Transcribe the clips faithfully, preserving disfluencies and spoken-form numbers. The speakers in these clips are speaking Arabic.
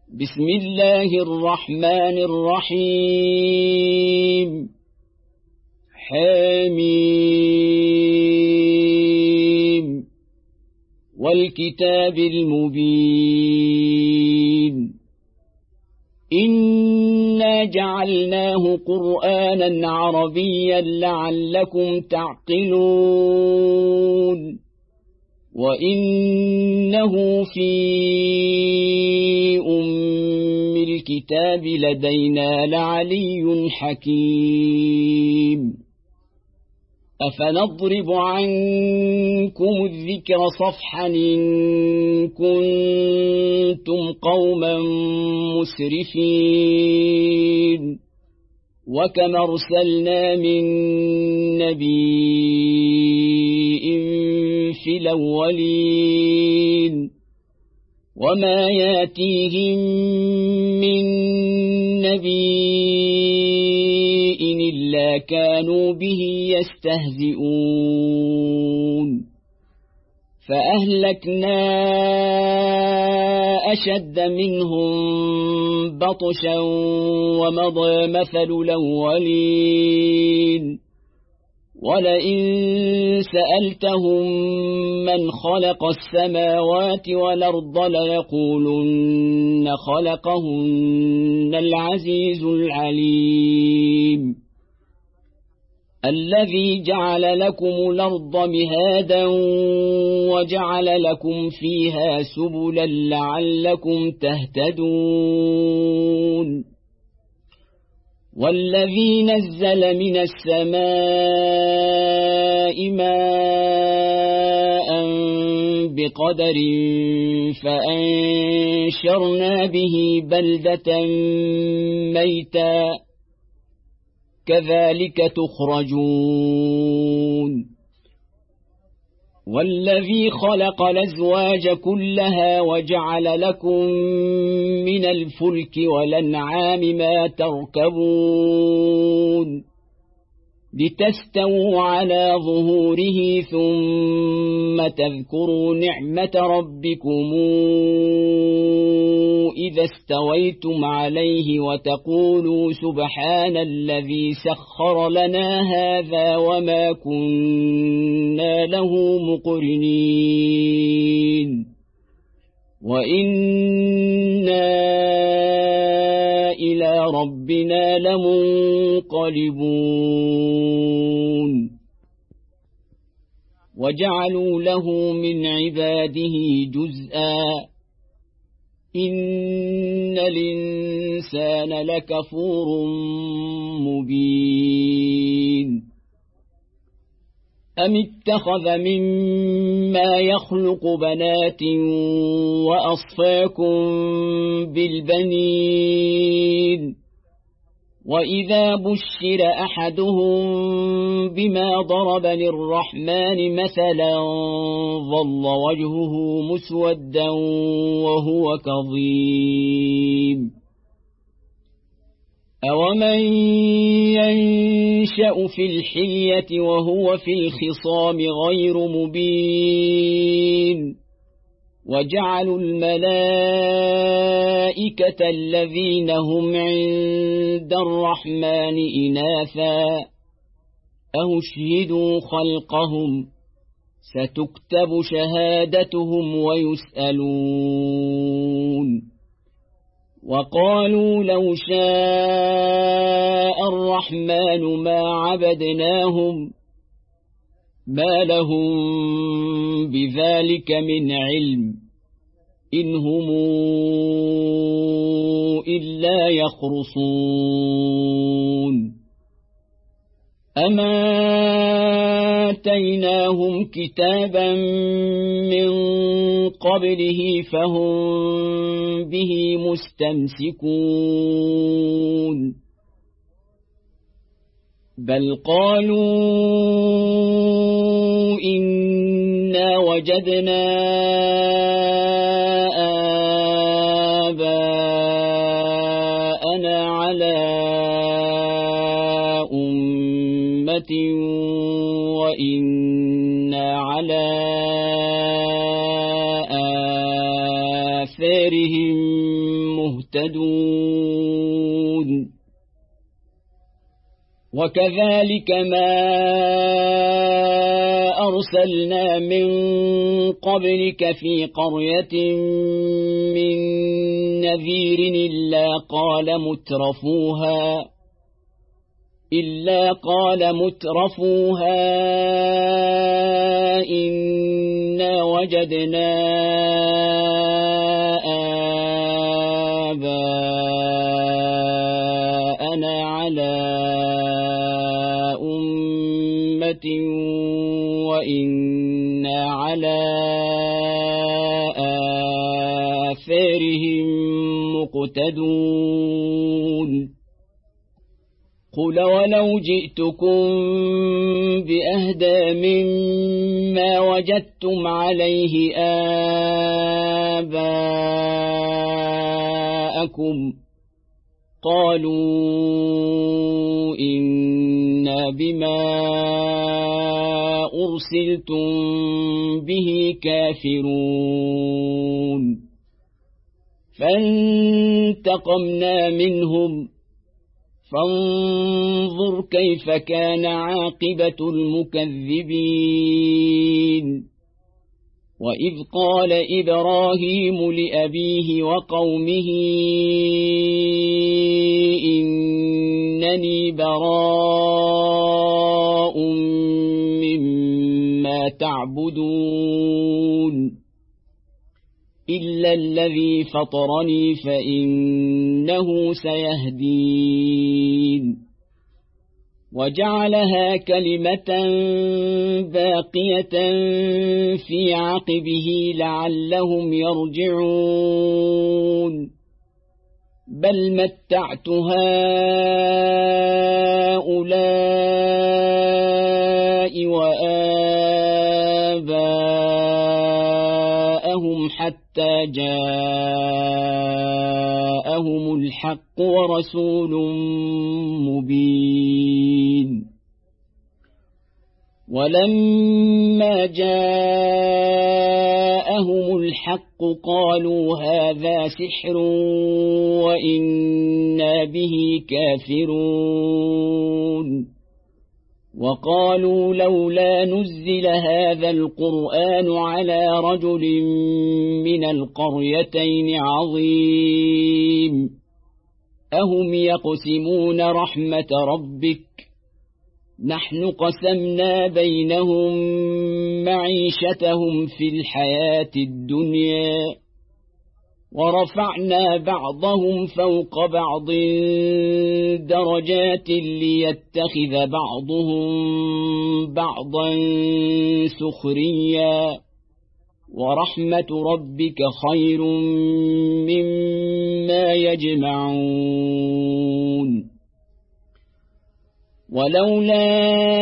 بسم الله الرحمن الرحيم حميم والكتاب المبين إنا جعلناه قرآنا عربيا لعلكم تعقلون وإنه في أم الكتاب لدينا لعلي حكيم أفنضرب عنكم الذكر صفحا إن كنتم قوما مسرفين وكم أرسلنا من نبي في الأولين وما ياتيهم من نبي إلا كانوا به يستهزئون فأهلكنا أشد منهم بطشا ومضى مثل الأولين ولئن سألتهم من خلق السماوات والأرض ليقولن خلقهن العزيز العليم الذي جعل لكم الأرض مهادا وجعل لكم فيها سبلا لعلكم تهتدون والذي نزل من السماء ماء بقدر فأنشرنا به بلدة ميتا كذلك تخرجون والذي خلق الأزواج كلها وجعل لكم من الفلك والأنعام ما تركبون لتستووا على ظهوره ثم تذكروا نعمة ربكم إذا استويتم عليه وتقولوا سبحان الذي سخر لنا هذا وما كنا له مقرنين وإنا إلى ربنا لمنقلبون وجعلوا له من عباده جزءا إن الإنسان لكفور مبين أم اتخذ مما يخلق بنات وأصفاكم بالبنين وإذا بشر أحدهم بما ضرب للرحمن مثلا ظل وجهه مسودا وهو كظيم أومن ينشأ في الحلية وهو في الخصام غير مبين وجعلوا الملائكة الذين هم عند الرحمن إناثا أشهدوا خلقهم ستكتب شهادتهم ويسألون وقالوا لو شاء الرحمن ما عبدناهم ما لهم بذلك من علم إن هم إلا يخرصون أما آتيناهم كتابا من قبله فهم به مستمسكون بل قالوا إنا وجدنا آباءنا على أمة وإنا على آثارهم مهتدون وكذلك ما أرسلنا من قبلك في قرية من نذير إلا قال مترفوها إلا قال مترفوها إنا وجدنا آباءنا على أمة وإنا على آثارهم مقتدون قل ولو جئتكم بأهدى مما وجدتم عليه آباءكم قالوا إنا بما أرسلتم به كافرون فانتقمنا منهم فانظر كيف كان عاقبة المكذبين وإذ قال إبراهيم لأبيه وقومه إنني براء مما تعبدون إلا الذي فطرني فإنه سيهدين وجعلها كلمة باقية في عقبه لعلهم يرجعون بل متعت هؤلاء وآباءهم حتى جاءهم الحق ورسول مبين ولما جاءهم الحق قالوا هذا سحر وإنا به كافرون وقالوا لولا نزل هذا القرآن على رجل من القريتين عظيم أهم يقسمون رحمة ربك نحن قسمنا بينهم معيشتهم في الحياة الدنيا ورفعنا بعضهم فوق بعض درجات ليتخذ بعضهم بعضا سخريا ورحمة ربك خير مما يجمعون ولولا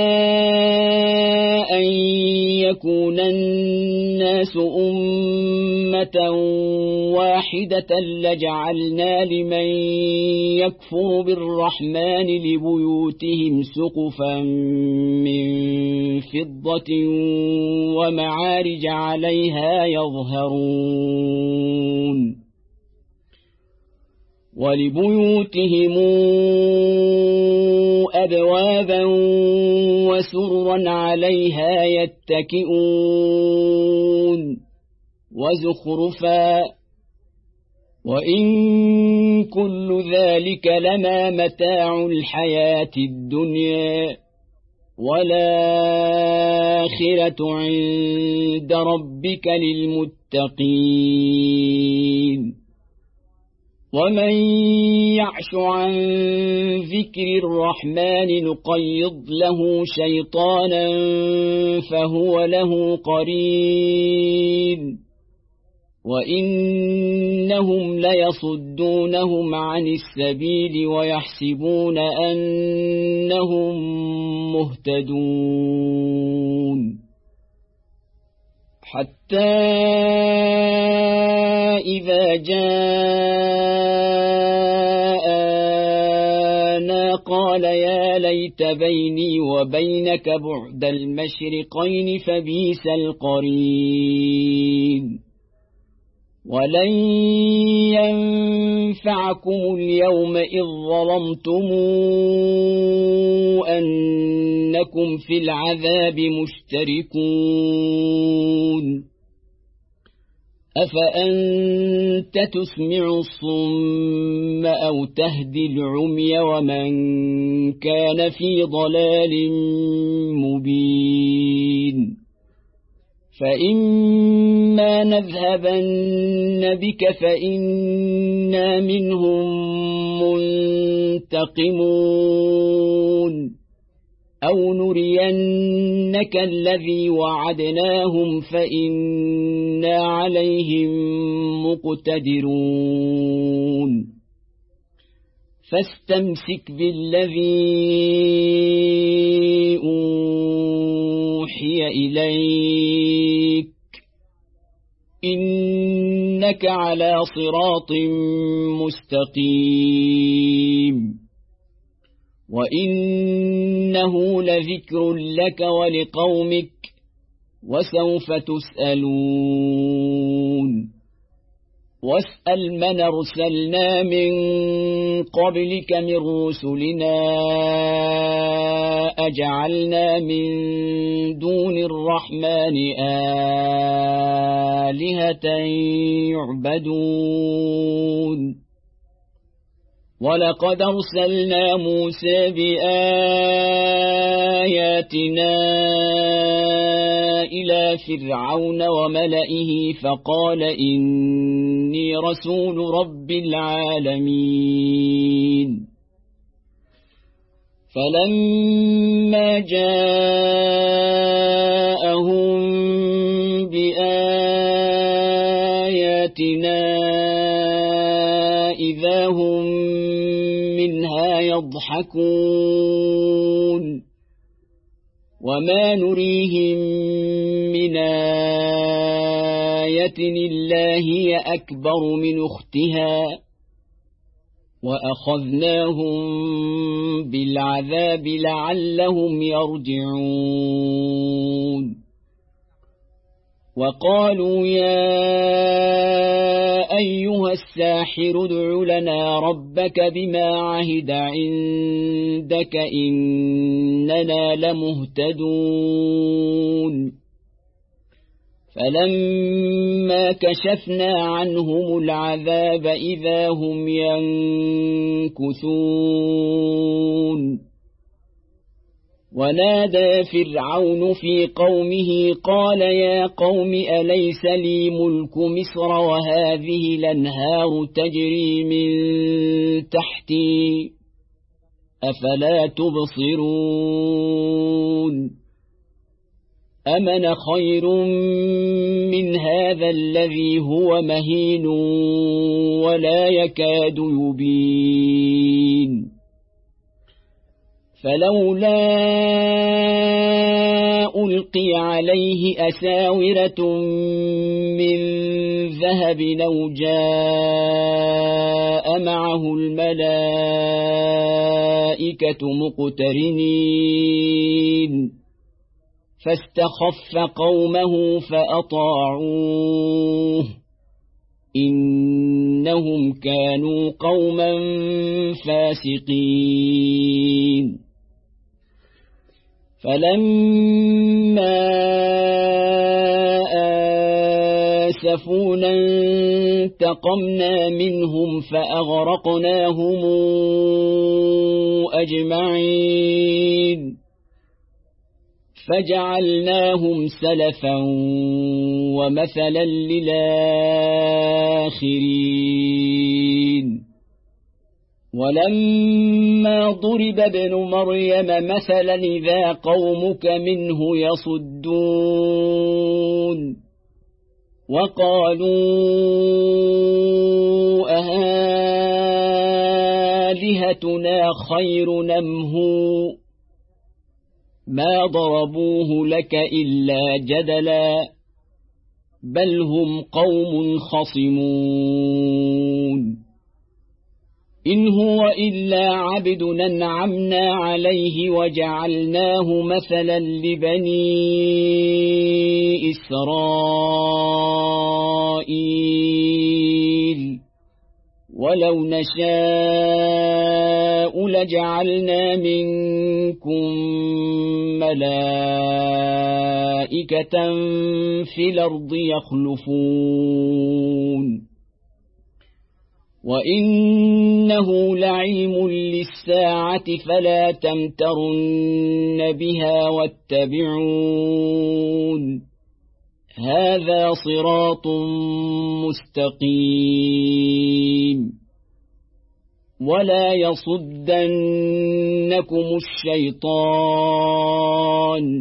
أن يكون الناس أمة واحدة لجعلنا لمن يكفر بالرحمن لبيوتهم سقفا من فضة ومعارج عليها يظهرون ولبيوتهم أبوابا وسررا عليها يتكئون وزخرفا وإن كل ذلك لما متاع الحياة الدنيا والآخرة عند ربك للمتقين ومن يعش عن ذكر الرحمن نقيض له شيطانا فهو له قرين وإنهم ليصدونهم عن السبيل ويحسبون أنهم مهتدون حتى إذا جاءنا قال يا ليت بيني وبينك بعد المشرقين فبئس القرين ولن ينفعكم اليوم إذ ظلمتم أنكم في العذاب مشتركون أفأنت تسمع الصم أو تهدي العمي ومن كان في ضلال مبين فإما نذهبن بك فإنا منهم منتقمون أو نرينك الذي وعدناهم فإنا عليهم مقتدرون فاستمسك بالذي أوحي إليك إنك على صراط مستقيم وإنه لذكر لك ولقومك وسوف تسألون واسأل من أرسلنا من قبلك من رسلنا أجعلنا من دون الرحمن آلهة يعبدون ولقد أرسلنا موسى بآياتنا إلى فرعون وملئه فقال إني رسول رب العالمين فلما جاءهم بآياتنا إذا هم منها يضحكون وما نريهم من آية إلا هي أكبر من أختها وأخذناهم بالعذاب لعلهم يرجعون وقالوا يا أيها الساحر ادع لنا ربك بما عهد عندك إننا لمهتدون فلما كشفنا عنهم العذاب إذا هم ينكثون ونادى فرعون في قومه قال يا قوم أليس لي ملك مصر وهذه الأنهار تجري من تحتي أفلا تبصرون أمن خير من هذا الذي هو مهين ولا يكاد يبين فلولا ألقي عليه أساورة من ذهب أو جاء معه الملائكة مقترنين فاستخف قومه فأطاعوه إنهم كانوا قوما فاسقين فلما آسفونا انتقمنا منهم فأغرقناهم أجمعين فجعلناهم سلفا ومثلا للآخرين ولما ضرب ابن مريم مثلا إذا قومك منه يصدون وقالوا أهالهتنا خير أم هو ما ضربوه لك إلا جدلا بل هم قوم خصمون إن هو إلا عبد أنعمنا عليه وجعلناه مثلا لبني إسرائيل ولو نشاء لجعلنا منكم ملائكة في الأرض يخلفون وإنه لعلم للساعة فلا تمترن بها واتبعون هذا صراط مستقيم ولا يصدنكم الشيطان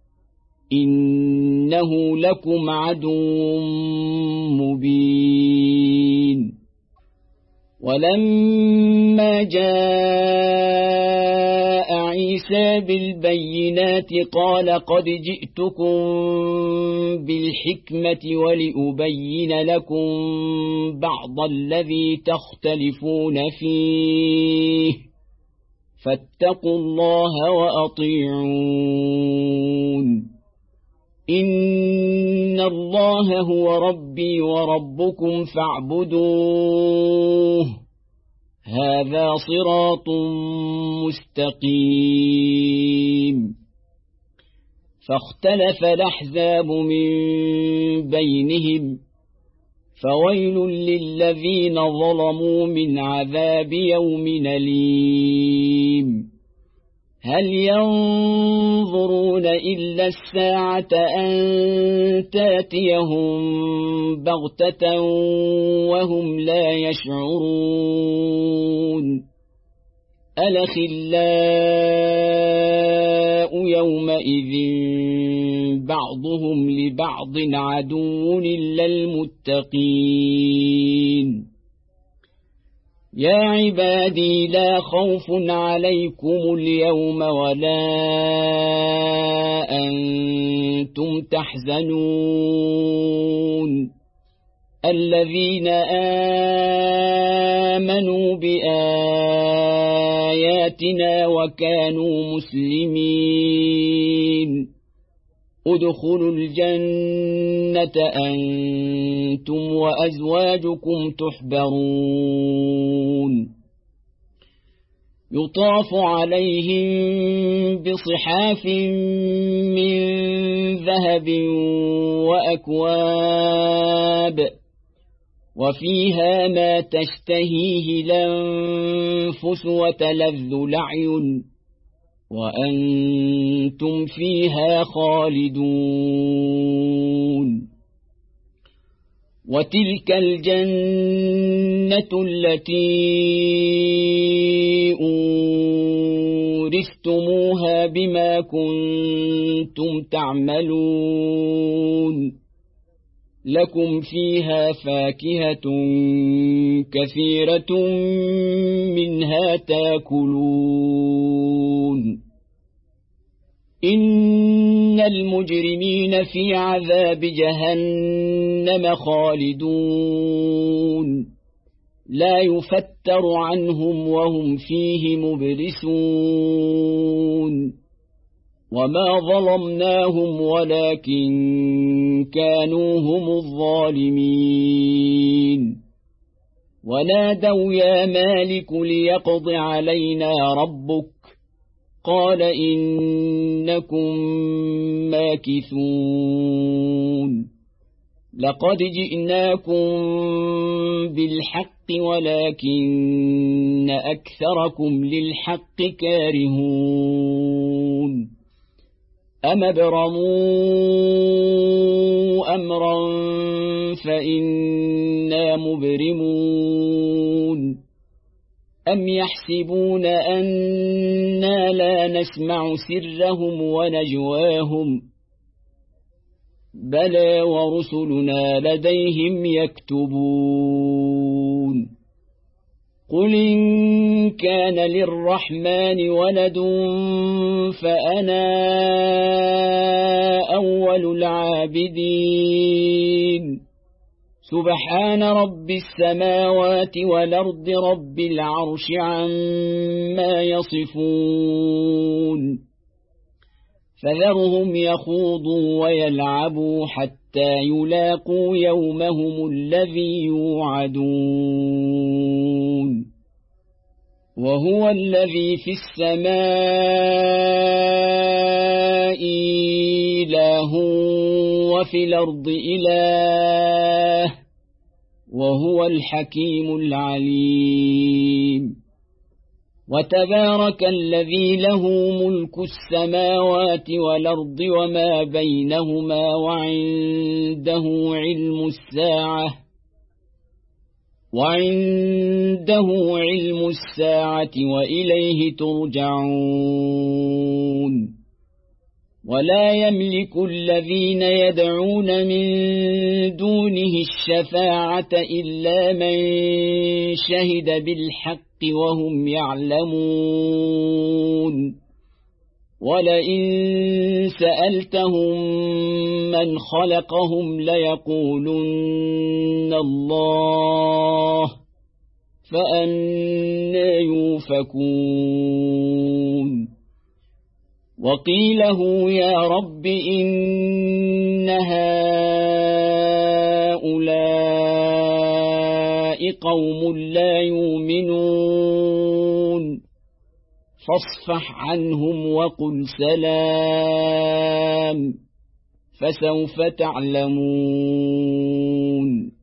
إنه لكم عدو مبين ولما جاء عيسى بالبينات قال قد جئتكم بالحكمة ولأبين لكم بعض الذي تختلفون فيه فاتقوا الله وأطيعون إن الله هو ربي وربكم فاعبدوه هذا صراط مستقيم فاختلف الأحزاب من بينهم فويل للذين ظلموا من عذاب يوم أليم هل ينظرون إلا الساعة أن تاتيهم بغتة وهم لا يشعرون الأخلاء يومئذ بعضهم لبعض عدو إلا المتقين يا عبادي لا خوف عليكم اليوم ولا أنتم تحزنون الذين آمنوا بآياتنا وكانوا مسلمين ادخلوا الجنة أنتم وأزواجكم تحبرون يطاف عليهم بصحاف من ذهب وأكواب وفيها ما تشتهيه الأنفس وتلذ الأعين وأنتم فيها خالدون وتلك الجنة التي أورثتموها بما كنتم تعملون لكم فيها فاكهة كثيرة منها تاكلون إن المجرمين في عذاب جهنم خالدون لا يفتر عنهم وهم فيه مبلسون وما ظلمناهم ولكن كانوا هم الظالمين ونادوا يا مالك ليقض علينا ربك قال إنكم ماكثون لقد جئناكم بالحق ولكن أكثركم للحق كارهون أم ابرموا أمرا فإنا مبرمون أم يحسبون أنا لا نسمع سرهم ونجواهم بلى ورسلنا لديهم يكتبون قل إن كان للرحمن ولد فأنا أول العابدين سبحان رب السماوات والأرض رب العرش عما يصفون فذرهم يخوضوا ويلعبوا حتى حتى يلاقوا يومهم الذي يوعدون وهو الذي في السماء إله وفي الأرض إله وهو الحكيم العليم وتبارك الذي له ملك السماوات والأرض وما بينهما وعنده علم الساعة وعنده علم الساعة وإليه ترجعون ولا يملك الذين يدعون من دونه الشفاعة إلا من شهد بالحق وهم يعلمون ولئن سألتهم من خلقهم ليقولن الله فأنى يوفكون وقيله يا رب إن هؤلاء قوم لا يؤمنون فاصفح عنهم وقل سلام فسوف تعلمون.